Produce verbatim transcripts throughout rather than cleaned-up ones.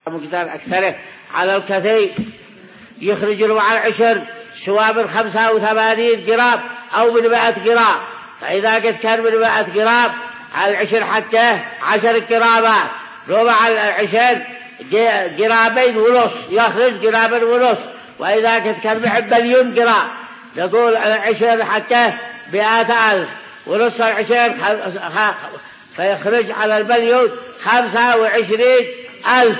مقدار أكثره على الكثير يخرج ربع العشر سواء من خمسة وثمانين جرام أو من مائة جرام. فإذا قد كان من مائة جرام على العشر حتى عشر جرامات ربع العشر جرامين ونص يخرج جرامين ونص. وإذا قد كان محب مليون جرام نقول العشر حتى مئة ألف ونص العشر فيخرج على المليون خمسة وعشرين ألف.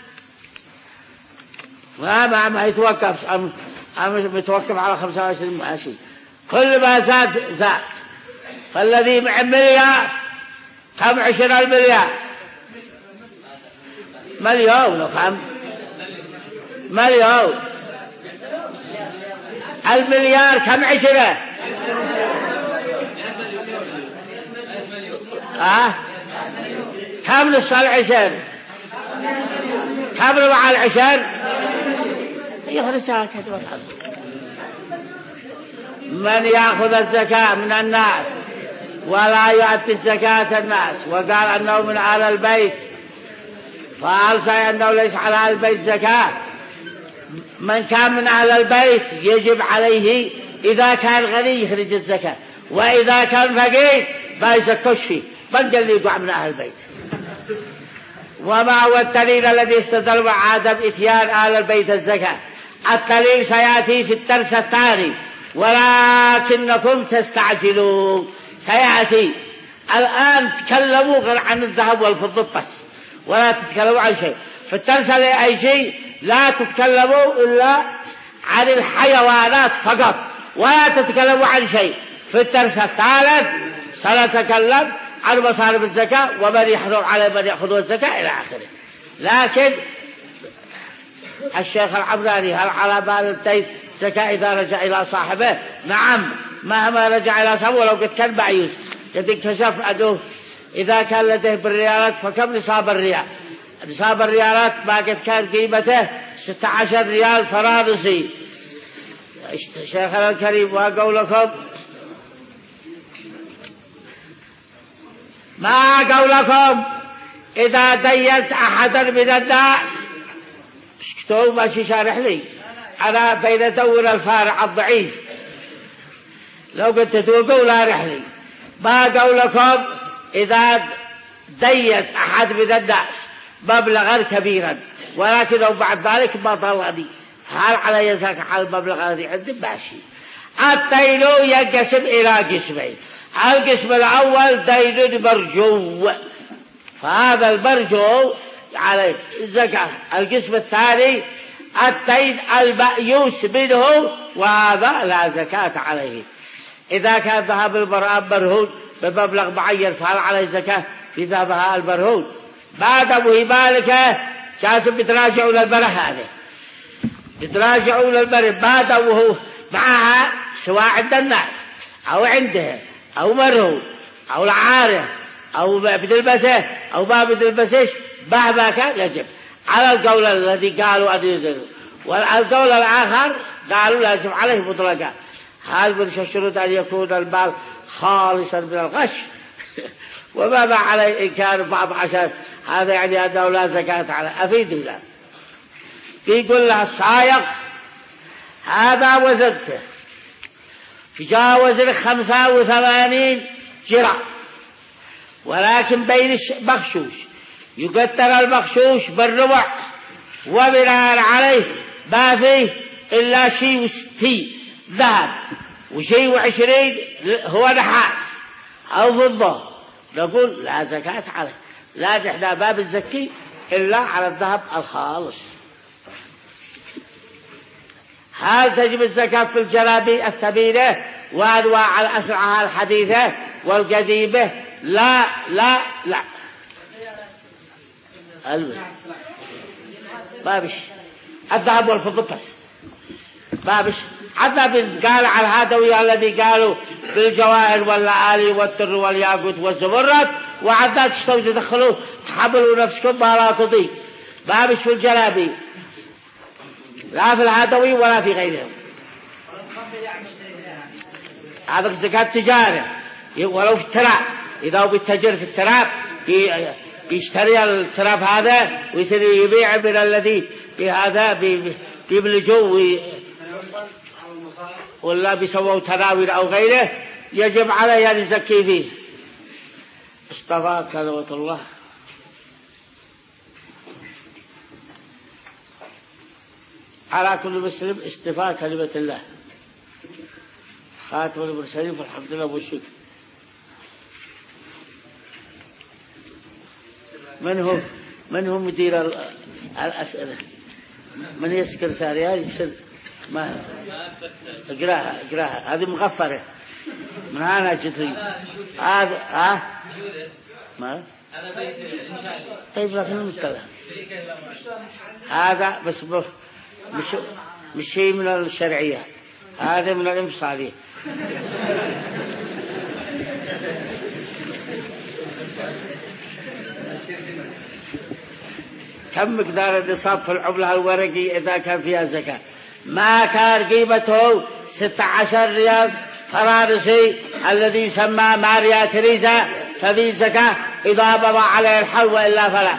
ما ما يتوقف أم أم يتوقف على خمسة وعشرين ماشي. كل ما زاد زاد. فالذي مع مليار كم عشر المليار مليون وكم مليون المليار كم عشرة آه كم نصف العشر كم ربع العشر يخرجها كتب الحظ. من يأخذ الزكاة من الناس ولا يؤتي الزكاة الناس وقال أنه من آل البيت فألسى أنه ليس على آل البيت زكاة. من كان من آل البيت يجب عليه إذا كان غني يخرج الزكاة وإذا كان فقير ما يزكوش فيه من قال لي يقع من آل البيت. وما هو الدليل الذي استدل عدم إتيان آل البيت الزكاة؟ الدليل سيأتي في الدرس الثاني ولكنكم تستعجلون. سيأتي الآن تكلموا غير عن الذهب والفضة بس ولا تتكلموا عن شيء. في الدرس الذي يجي لا تتكلموا إلا عن الحيوانات فقط ولا تتكلموا عن شيء. في الدرس الثالث سنتكلم عن مصارف الزكاة ومن يحرم على من يأخذ الزكاة إلى آخره. لكن الشيخ العمراني هل على بال الدين الزكاة إذا رجع إلى صاحبه؟ نعم مهما رجع إلى صاحبه ولو قد كان بعيوس. قد انكشف أنه إذا كان لديه بالريالات فكم نصاب الريال؟ نصاب الريالات ما قد كان قيمته ستة عشر ريال فرنسي. شيخنا الكريم وقولكم ما قولكم إذا دينت أحدا من الناس اسكتوا ماشي شارح لي أنا بين دور الفارع الضعيف لو قلت توقوا لا رحلي. ما قولكم إذا دينت أحد من الناس مبلغا كبيرا ولكنه بعد ذلك ما ضرني هل على يزاك على المبلغ الذي عندي ماشي. الدين ينقسم إلى قسمين. القسم الأول دين مرجو فهذا المرجو عليه الزكاة. القسم الثاني الدين المأيوس منه وهذا لا زكاة عليه. إذا كان ذهب المرأة مرهون بمبلغ معين فهل عليه زكاة في ذهبها المرهون؟ بعد وهي مالكة جاسم بتراجعوا للمرأة هذه بتراجعوا للمرأة بعد وهو معها سواء عند الناس أو عنده أو مرهون أو العارة أو بتلبسه أو ما بتلبسش مهما كان يجب على القول الذي قالوا أن يزنوا. والقول الآخر قالوا لازم عليه مطلقا. هل من الشروط أن يكون المال خالصا من الغش وما ما عليه إن كان بعض عشر هذا يعني أنه لا زكاة عليه. أفيد الله يقول له السائق هذا وزنته تجاوز الخمسة وثمانين جرام ولكن بين المخشوش يقدر المخشوش بالربع وبناء عليه ما فيه إلا شيء وستين ذهب وشيء وعشرين هو نحاس أو فضة نقول لا زكاة عليه. لا نحن باب الزكي إلا على الذهب الخالص. هل تجب الزكاة في الجلابي الثمينة وأنواع الأسرعة الحديثة والقديمة؟ لا لا لا ما بش الذهب والفضة بس ما بش. حتى قال على هذا الذي قالوا بالجواهر واللآلي والتر والياقوت والزمرد وعدا تشتوا تدخلوا تحملوا نفسكم ما لا تضيق. ما بش في الجلابي لا في الهدوي ولا في غيرهم. هذا الزكاة تجارة ولو في التراب إذا هو بالتجر في التراب بيشتري التراب هذا ويصير يبيع من الذي بهذا بيبلجوا ولا بيسووا تراويل أو غيره يجب عليه أن يزكي فيه. اصطفى كلمة الله على كل مسلم، اصطفى كلمة الله خاتم المرسلين، فالحمد لله والشكر. من هو من هو مدير الأسئلة؟ من السكرتارية يفسر ما اقراها اقراها هذه مغفرة من أنا جدري هذا ها ما طيب لكن المستوى هذا بس مش مش شيء من الشرعية، هذا من الانفصالية. كم مقدار النصاب في العملة الورقي إذا كان فيها زكاة؟ ما كان قيمته ستة عشر ريال فرنسي الذي يسمى ماريا تريزا ففي زكاة إذا مضى عليه الحول، وإلا فلا.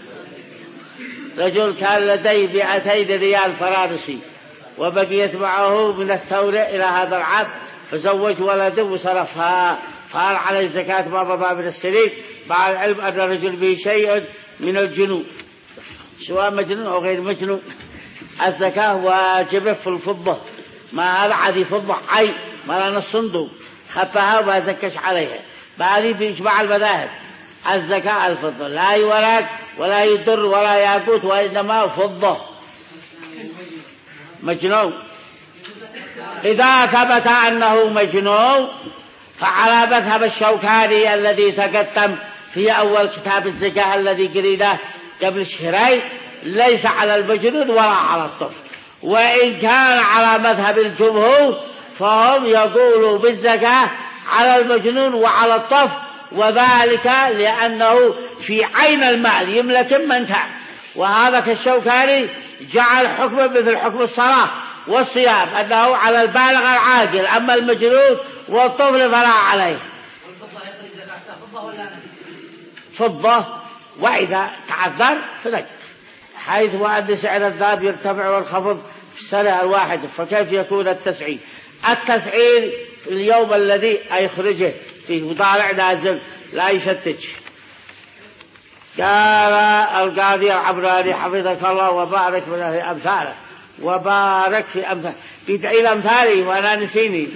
رجل كان لديه مئتين ريال فرنسي وبقيت معه من الثورة إلى هذا العام، فزوج ولده وصرفها، فقال عليه زكاة ما مضى من السنين، مع العلم أن الرجل به شيء من الجنون سواء مجنون أو غير مجنون. الزكاة واجبة في الفضة، ما هذا عادي فضة حي ما لنا الصندوق خفها وما زكش عليها، بعدي بيجمع المذاهب. الزكاة الفضة لا يورق ولا يضر ولا ياقوت، وإنما فضة مجنون. إذا ثبت أنه مجنون فعلى مذهب الشوكاني الذي تقدم في أول كتاب الزكاة الذي قريناه قبل شهرين ليس على المجنون ولا على الطفل. وإن كان على مذهب الجمهور فهم يقولوا بالزكاة على المجنون وعلى الطفل، وذلك لأنه في عين المال يملك من تعب. وهذا كالشوكاني جعل حكمه مثل حكم الصلاة والصيام أنه على البالغ العاقل، أما المجنون والطفل فلا عليه. فضة وإذا تعذر فنجد، حيث وأن سعر الذهب يرتفع والخفض في السنة الواحدة، فكيف يكون التسعير؟ التسعير في اليوم الذي يخرجه فيه وطالع نازل لا يفتش. قال القاضي العبراني حفظك الله وبارك في أمثاله وبارك في أمثاله، بيدعي الأمثالي وأنا نسيني.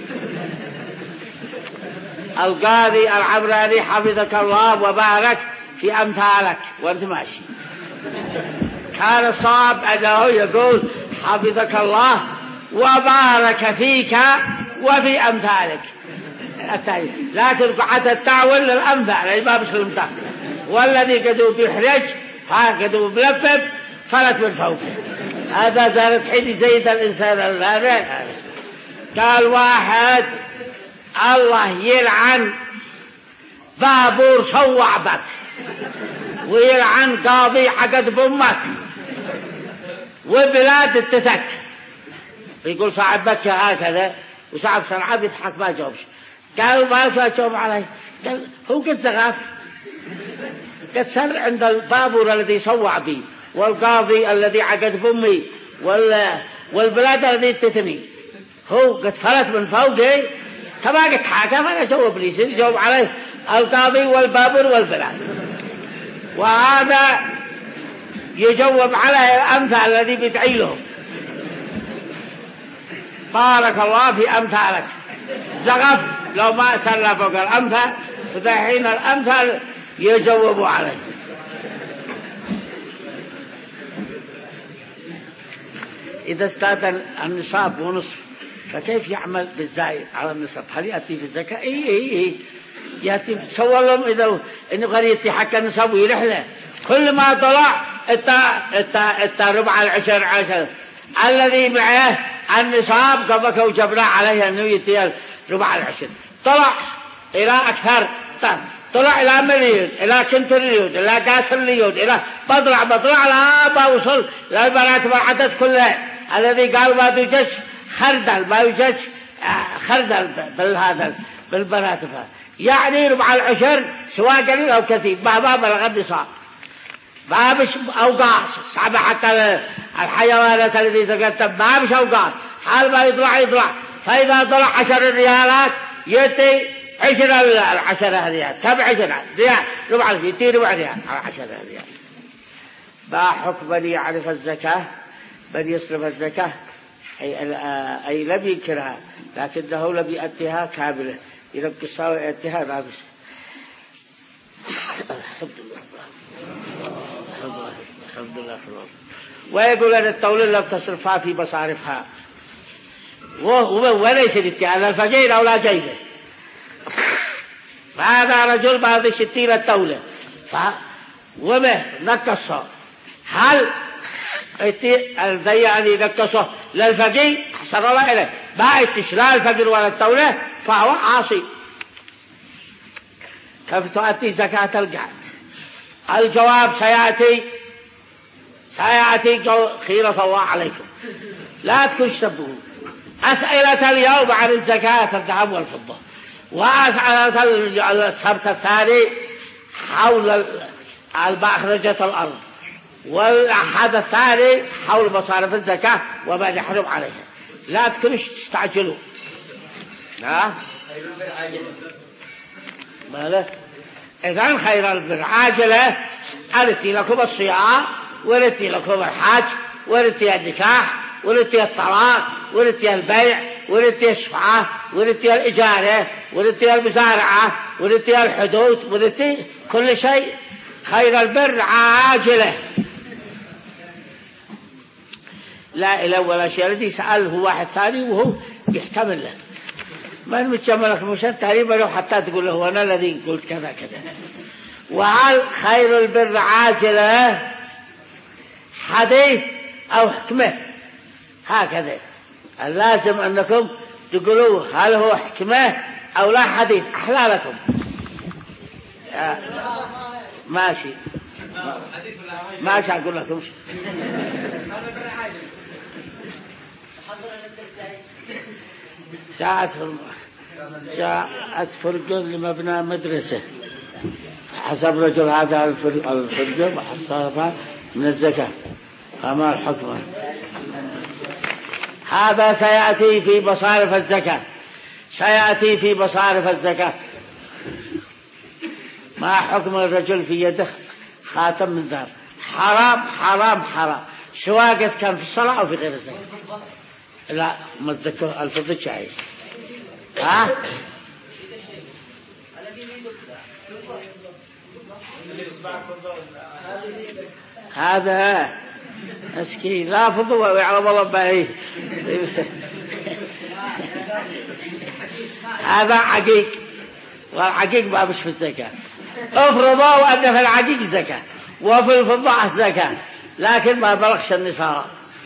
القاضي العبراني حفظك الله وبارك في أمثالك وأنت ماشي. كان صعب أنه يقول حفظك الله وبارك فيك وفي أمثالك، لكن قعدت التعول للأمثال ما بس المتاخر، والذي قدوا بيحرج فقدوا بلفف فلت من فوق. هذا زارت حين زيد الإنسان هذا. قال واحد الله يلعن بابور صوع بك ويلعن قاضي عقد بأمك وبلاد التتك. يقول صاحب بك هكذا وصاحب صنعاء بيضحك ما جاوبش. قالوا ما فاتهم عليه، قال هو قد زغاف قد سر عند البابور الذي صوع بي والقاضي الذي عقد بأمي والبلاد الذي تتني، هو قد فلت من فوقي كما قد حاكم. أنا جاوب لي جاوب عليه القاضي والبابور والبلاد، وهذا يجاوب عليه الأمثال الذي بيدعي لهم. بارك الله في أمثالك، زغف لو ما سلى فوق الأمثال، فدحين الأمثال يجاوب عليه. إذا استاذن النصاب ونصف فكيف يعمل بالزائد على النصاب؟ هل يأتي في الزكاة؟ إيه إيه إيه يأتي تصور لهم إذا إنه غريتي حق النصاب ويرحله كل ما طلع إتا إتا إتا ربع العشر عشر الذي معه النصاب قبك وجبنا عليه أنه يتي ربع العشر، طلع إلى أكثر، طلع إلى مليون إلى كنتريون إلى قاتريون إلى بطلع بطلع لا ما وصل للبنات والعدد كلها الذي قال ما يوجد خردل ما يوجد خردل بالهذا بالبنات، يعني ربع العشر سواء قليل أو كثير مهما بلغ النصاب. ما بش أوقات صعب حتى الحيوانات التي تقدم ما بش أوقات حال ما يطلع يطلع فإذا طلع عشر ريالات يأتي عشر عشرة ريال سبع عشرة ريال ربع يأتي ربع ريال على عشرة ريال. ما حكم من يعرف الزكاة من يصرف الزكاة أي, أي لم ينكرها لكنه لم يأتيها كاملة ينقصها ويأتيها ناقصة. الحمد لله الحمد لله الحمد لله. ويقول أن الدولة لم تصرفها في مصارفها وليس لاتهام الفقير أو لا جيبه. فهذا رجل بعد ستين الدولة وما نقصه هل الضيع الذي نقصه للفقير حصل الله إليه ما اتش لا الفقير ولا الدولة فهو عاصي. كيف تؤدي زكاة القعد؟ الجواب سيأتي سيأتي خيرة الله عليكم لا تكشفوا. أسئلة اليوم عن الزكاة الذهب والفضة وأسئلة السبت الثاني حول مخرجة الأرض والأحد الثاني حول مصارف الزكاة وما يحرم عليها. لا تكونش تستعجلوا. ها مالك إذن خير البر عاجلة أرتي لكم الصيام ورتي لكم الحج ورتي النكاح ورتي الطلاق ورتي البيع ورتي الشفعة ورتي الإجارة ورتي المزارعة ورتي الحدود ورتي كل شيء. خير البر عاجلة لا إله ولا شيء. الذي سأله واحد ثاني وهو يحتمل له ما متشملك مشان تقريبا لو حتى تقول له أنا الذي قلت كذا كذا. وهل خير البر عاجلة حديث أو حكمة هكذا اللازم أنكم تقولوا هل هو حكمة أو لا حديث أحلى لكم. ماشي ماشي أقول لكم جاءت جاءت فرقة لمبنى مدرسة حسب رجل هذا الفرقة وحصلها من الزكاة فما الحكم؟ هذا سيأتي في مصارف الزكاة سيأتي في مصارف الزكاة. ما حكم الرجل في يده خاتم من ذهب؟ حرام حرام حرام سواء قد كان في الصلاة أو في غير الزكاة. لا مصدقه الفضل جائز. ها هذا مسكين لا فضل ويعلم الله به. هذا عقيق والعقيق ما مش في الزكاة. افرضوا أن في العقيق زكاة وفي الفضة زكاة لكن ما بلغش النصاب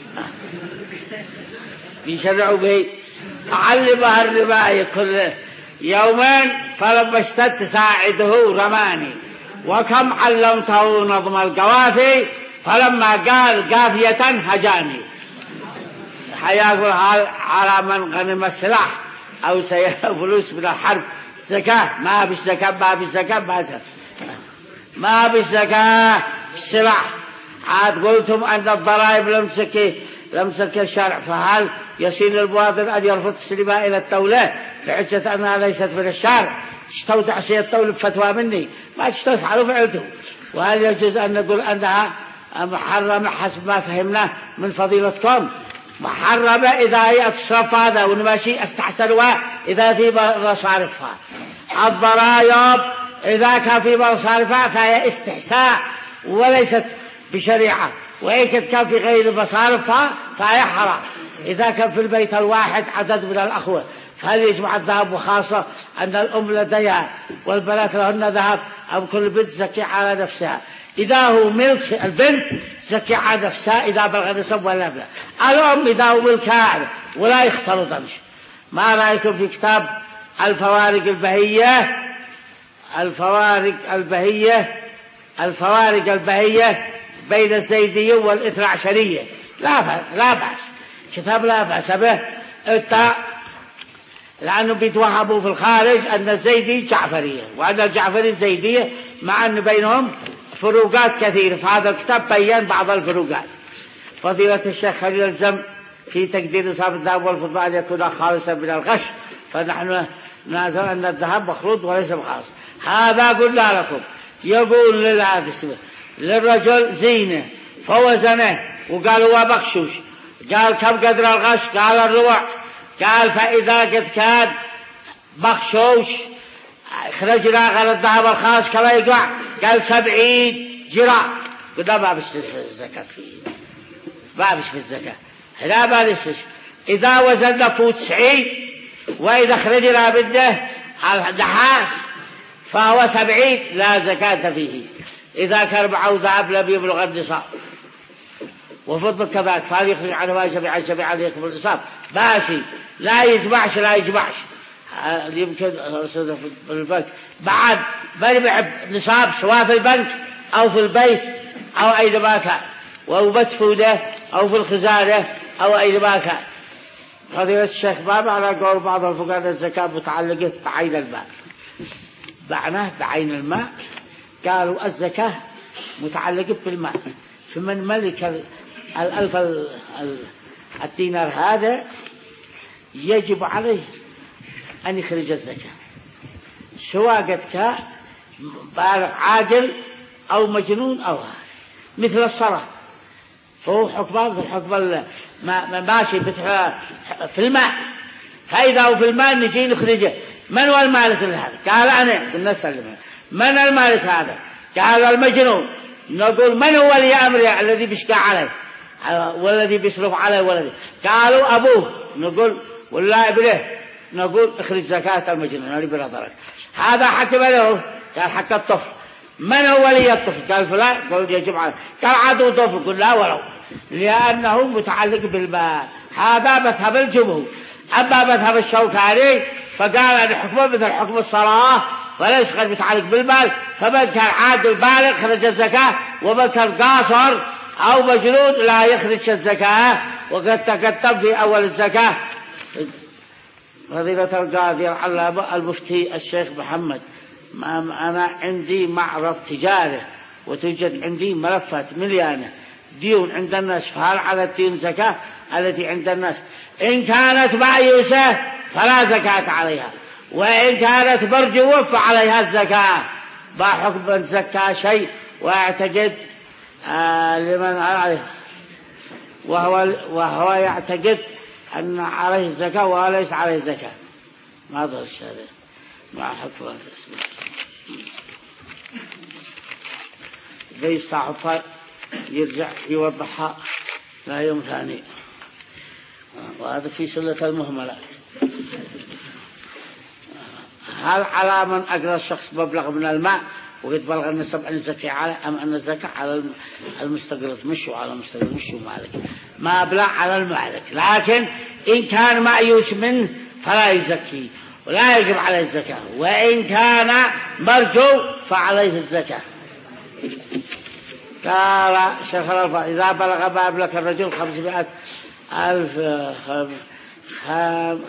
يشرعوا به. علمها الربا كل يومين فلما اشتد ساعده رماني وكم علمته نظم القوافي فلما قال قافية هجاني. حياقول على من غنم السلاح أو فلوس من الحرب زكاة ما بش زكاة ما بش زكاة ما بش زكاة السلاح. عاد قلتم أن الضرائب لم تزكي لم تزكي الشرع فهل يصير للمواطن أن يرفض السلماء إلى الدولة لحجة أنها ليست من الشرع؟ تشتو تعصي الدولة بفتوى مني ما تشتو تفعلوا فعلته. وهل يجوز أن نقول أنها محرمة حسب ما فهمناه من فضيلتكم؟ محرمة إذا هي تصرف هذا ونماشي استحسنها إذا في مصارفها. الضرائب إذا كان في مصارفها فهي استحساء وليست بشريعة وإن كان في غير مصارفها فهي حرام. إذا كان في البيت الواحد عدد من الأخوة فهل يجمع الذهب؟ وخاصة أن الأم لديها والبنات لهن ذهب أو كل بنت زكي على نفسها. إذا هو ملك البنت زكي على نفسها إذا بلغ النصاب ولا لا. الأم إذا هو ملكها ولا يختلطنش. ما رأيكم في كتاب الفوارق البهية الفوارق البهية الفوارق البهية بين الزيدية والاثنى عشرية؟ لا لا بأس كتاب لا بأس به لأنه بيتوهموا في الخارج أن الزيدي جعفرية وأن الجعفري الزيدية مع أن بينهم فروقات كثيرة، في هذا الكتاب بيّن بعض الفروقات. فضيلة الشيخ هل يلزم في تقدير نصاب الذهب والفضة أن يكون خالصا من الغش؟ فنحن نعلم أن الذهب مخلوط وليس بخالص. هذا قلنا لكم. يقول للرجل زينة فوزنه وقال هو بخشوش، قال كم قدر الغش؟ قال الربع. قال فإذا قد كان بخشوش خرجنا على الذهب الخالص كما يقع، قال سبعين جرام. قلنا ما بش في الزكاة فيه، ما بش في الزكاة هنا ما نشش. إذا وزننا فوت تسعين وإذا خرجنا منه النحاس فهو سبعين لا زكاة فيه. إذا كان معه ذهب لم يبلغ النصاب. وفضل كذلك فهذا يخرج عنه ما يجمع الجميع عليه يكمل النصاب ماشي، لا يجمعش لا يجمعش. يمكن في البنك بعد بربع نصاب سواء في البنك أو في البيت أو أينما كان، أو مدفونة أو في الخزانة أو أينما كان. فضيلة الشيخ ما معنى قول بعض الفقهاء الزكاة متعلقة بعين الماء؟ معناه بعين الماء قالوا الزكاة متعلقة بالماء، فمن ملك الألف الدينار هذا يجب عليه أن يخرج الزكاة، سواء قد كان بالغ عاقل أو مجنون أو هذا. مثل الصلاة فهو حكمان في الحكم ما ماشي في الماء، فإذا هو في الماء نجي نخرجه. من هو المالك لهذا؟ قال أنا. قلنا سلمه. من المالك هذا؟ قال المجنون. نقول من هو ولي أمره الذي بيشكى عليه والذي بيصرف عليه ولدي؟ قالوا أبوه. نقول ولا ابنه؟ نقول اخرج زكاة المجنون اللي بنظرك. هذا حكم له. قال حق الطفل. من هو ولي الطفل؟ قال فلان. قال يجب عليه. قال عدو طفل. قل لا ولو، لأنه متعلق بالمال. هذا مذهب الجمهور. أما مذهب الشوكاني فقال أن حكمه مثل حكم الصلاة وليس غير متعلق بالمال، فمن كان عادل بالغ خرج الزكاة، ومن كان قاصر أو مجنون لا يخرج الزكاة. وقد تقدم في أول الزكاة فضيلة القاضي العلامة المفتي الشيخ محمد، أنا عندي معرض تجاري وتوجد عندي ملفات مليانة ديون عند الناس، فهل على الدين زكاة التي عند الناس؟ إن كانت معيوسة فلا زكاة عليها، وإن كانت مرجوة فعليها الزكاة. ما حكم الزكاة شيء واعتقد آه لمن عليه وهو, وهو يعتقد أن عليه الزكاة وليس عليه الزكاة. ما ضرش هذا ما حكم هذا اسمه زي الصحفة يرجع يوضحها لا يوم ثاني. وهذا في سلة المهملات. هل على من أقرأ الشخص مبلغ من الماء وقد بلغ النصاب أن الزكاة على أم أن الزكاة على المستقرض؟ مش على المستقرض، مش مالك، ما أبلغ على المالك. لكن إن كان مأيوس منه فلا يزكي ولا يجب عليه الزكاة، وإن كان مرجو فعليه الزكاة. قال شيخ الألفاظ إذا بلغ ما أملك الرجل خمسمائة ألف خمس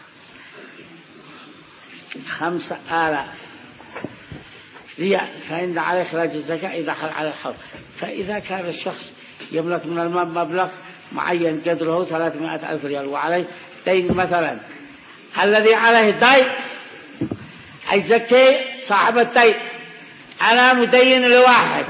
خمسة آلاف ريال فإن عليه إخراج الزكاة إذا حل على الحول. فإذا كان الشخص يملك من المال مبلغ معين قدره ثلاثمائة ألف ريال وعليه دين مثلا، الذي عليه الدين يزكي صاحب الدين. أنا مدين لواحد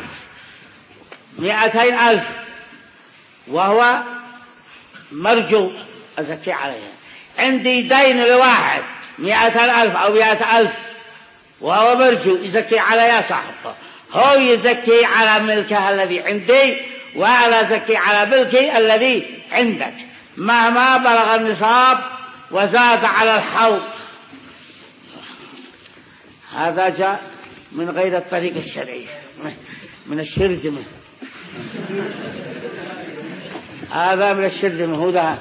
مئتين ألف وهو مرجو أزكي عليها، عندي دين لواحد مئتين ألف أو مئة ألف وهو مرجو يزكي عليها صاحبه، هو يزكي على ملكه الذي عندي وأنا زكي على ملكي الذي عندك مهما بلغ النصاب وزاد على الحول. هذا جاء من غير الطريق الشرعي من الشرذمة. هذا من الشرذمة. هو ذا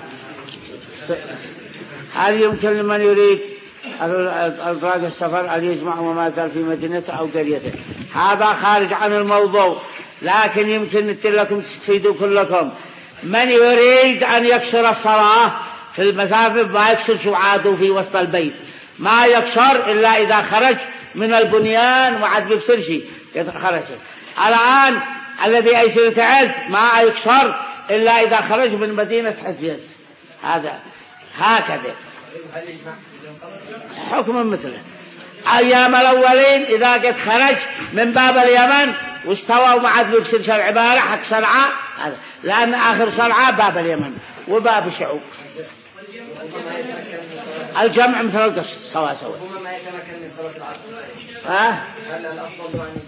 هل يمكن لمن يريد الفراغ السفر أن يجمع وما زال في مدينته أو قريته؟ هذا خارج عن الموضوع، لكن يمكن لكم تستفيدوا كلكم. من يريد أن يكسر الصلاة في المسافة ما يكسر شعاده في وسط البيت، ما يكسر إلا إذا خرج من البنيان وعد بيبصر شيء خرج. الآن الذي يصير تعز ما يكسر إلا إذا خرج من مدينة حجاز. هذا هكذا حكم مثله. أيام الأولين إذا قد خرج من باب اليمن واستوى وما عاد بيصير العبارة حق صنعاء، لأن آخر صنعاء باب اليمن وباب الشعوب. الجمع مثل القصد سوا سوا. ما يتمكن من صلاة العصر. ها؟ هل الأفضل أن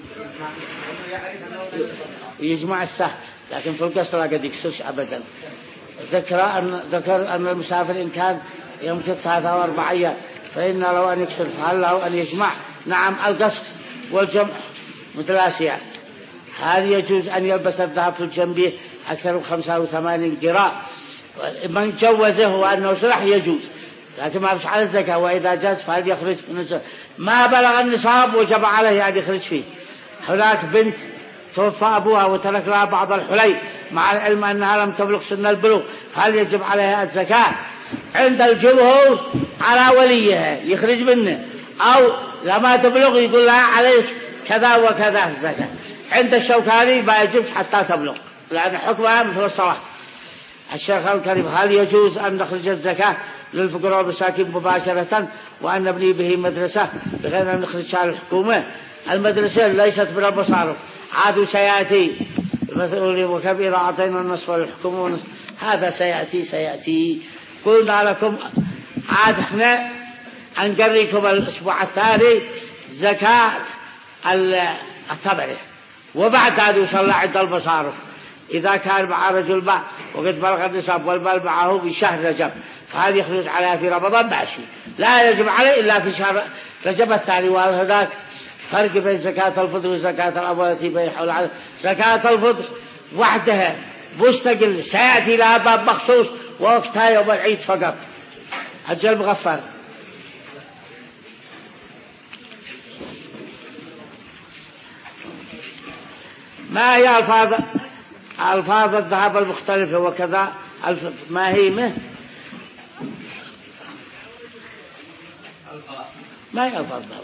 يجمع السهل، لكن في القصر لا قد يكسرش أبدا. ذكر أن ذكر أن المسافر إن كان يمكن ثلاثة أو أربع أيام فإن لو أن يكسر فهل له أن يجمع؟ نعم القصر والجمع متلاسيات. هذا يجوز أن يلبس الذهب في الجنبيه أكثر من خمسة أو ثمانين قراء، من جوزه وأنه صلح يجوز، لكن ما بش على الزكاة. وإذا جاز فهل يخرج من الزكاة؟ ما بلغ النصاب وجب عليه أن يخرج فيه. هناك بنت توفى أبوها وترك لها بعض الحلي مع العلم أنها لم تبلغ سن البلوغ، هل يجب عليها الزكاة؟ عند الجمهور على وليها يخرج منه، أو لما تبلغ يقول لها عليك كذا وكذا الزكاة. عند الشوكاني ما يجبش حتى تبلغ، لأن حكمها مثل الصلاة. الشيخ الكريم هل يجوز أن نخرج الزكاة للفقراء والمساكين مباشرة وأن نبني به مدرسة بغير أن نخرجها للحكومة؟ المدرسة ليست من المصارف، عاد سيأتي المسؤولين وكبيرة أعطينا النصف للحكومة ونصف. هذا سيأتي سيأتي قلنا لكم عاد احنا أنقريكم الأسبوع الثاني زكاة الثمرة، وبعد هذا يصلى عند المصارف. إذا كان مع رجل باع وقد بلغ النصاب والمال معه في شهر رجب فهذا يخرج عليها في رمضان ماشي، لا يجب عليه إلا في شهر رجب الثاني. وهناك فرق بين زكاة الفطر وزكاة الأموال التي بيحول على زكاة الفطر وحدها مستقل سيأتي لها باب مخصوص ووقتها يوم العيد فقط. حج المغفر. ما هي ألفاظ ألفاظ الذهب المختلفة وكذا ما هي مه ما هي ألفاظ الذهب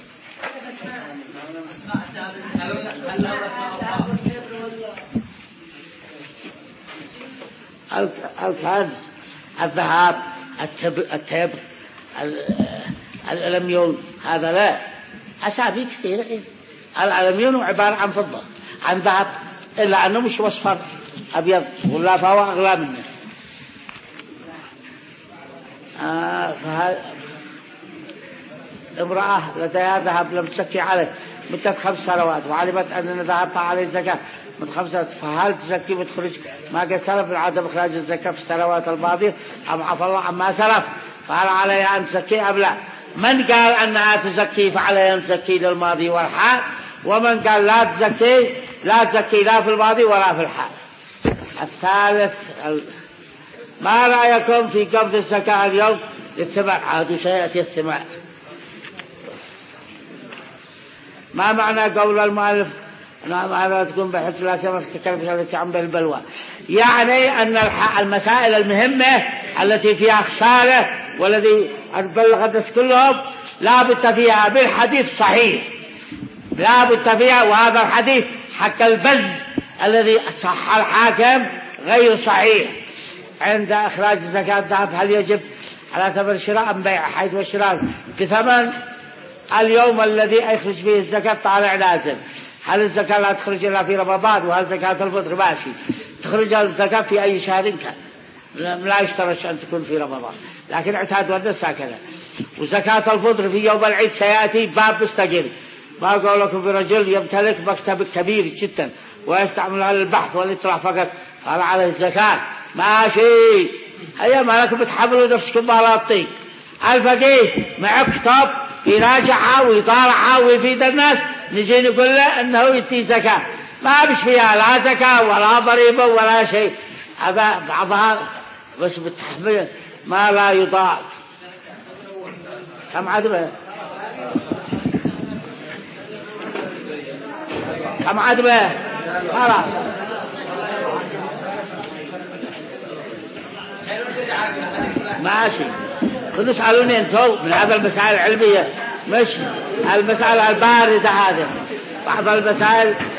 الكنز الذهب التبر الألميون هذا لا أسامي كثيرة. الألميون عبارة عن فضة عن ذهب إلا أنه مش وصفر أبيض ولا فهو أغلى منه. آه فهذا امرأة لديها ذهب لم تزكي عليه مدة خمس سنوات وعلمت أن ذهبها عليه زكاة من خمسة، فهل تزكي وتخرج ما قد سلف من عدم إخراج الزكاة في السنوات الماضية أم عفى الله عما سلف؟ فهل عليها أن تزكي أم لا؟ من قال أنها تزكي فعليها أن تزكي للماضي والحال، ومن قال لا تزكي لا تزكي لا في الماضي ولا في الحال. الثالث ما رأيكم في قبض الزكاة اليوم للثمر؟ عاد سيأتي الثمار. ما معنى قول المؤلف ما تكون بحث لا سمح تكلف التي عم بالبلوى؟ يعني أن المسائل المهمة التي فيها خسارة والذي بلغ الناس كلهم لا بد فيها بالحديث صحيح، لا بد فيها. وهذا الحديث حق البز الذي صح الحاكم غير صحيح. عند إخراج زكاة الذهب هل يجب على ثمن شراء أم بيع؟ حيث الشراء بثمن اليوم الذي يخرج فيه الزكاة طالع لازم. هل الزكاة لا تخرج إلا في رمضان؟ وهل زكاة الفطر ماشي تخرج الزكاة في أي شهر كان، لا يشترط أن تكون في رمضان، لكن اعتاد والناس هكذا. وزكاة الفطر في يوم العيد سيأتي باب مستقل. ما قولكم برجل يمتلك مكتب كبير جدا ويستعملها للبحث والإطلاع فقط فهل على الزكاة؟ ماشي. هيا ما لكم بتحملوا نفسكم على الطيب. الفقيه مع كتاب يراجعها ويطالعها ويفيد الناس، نجي نقول له أنه يتي زكاة، ما بش فيها لا زكاة ولا ضريبة ولا شيء. هذا بعضها بس بتحمل ما لا يضاعف. كم عدبه كم عدبه خلاص. ماشي. كنتوا اسألوني انتوا من هذا المسائل العلمية، مش المسألة الباردة. هذه بعض المسائل